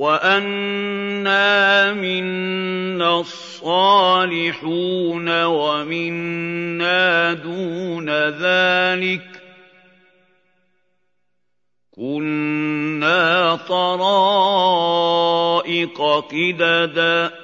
وَأَنَّا مِنَّا الصَّالِحُونَ وَمِنَّا دُونَ ذَٰلِكَ ۖ كُنَّا طَرَائِقَ قِدَدًا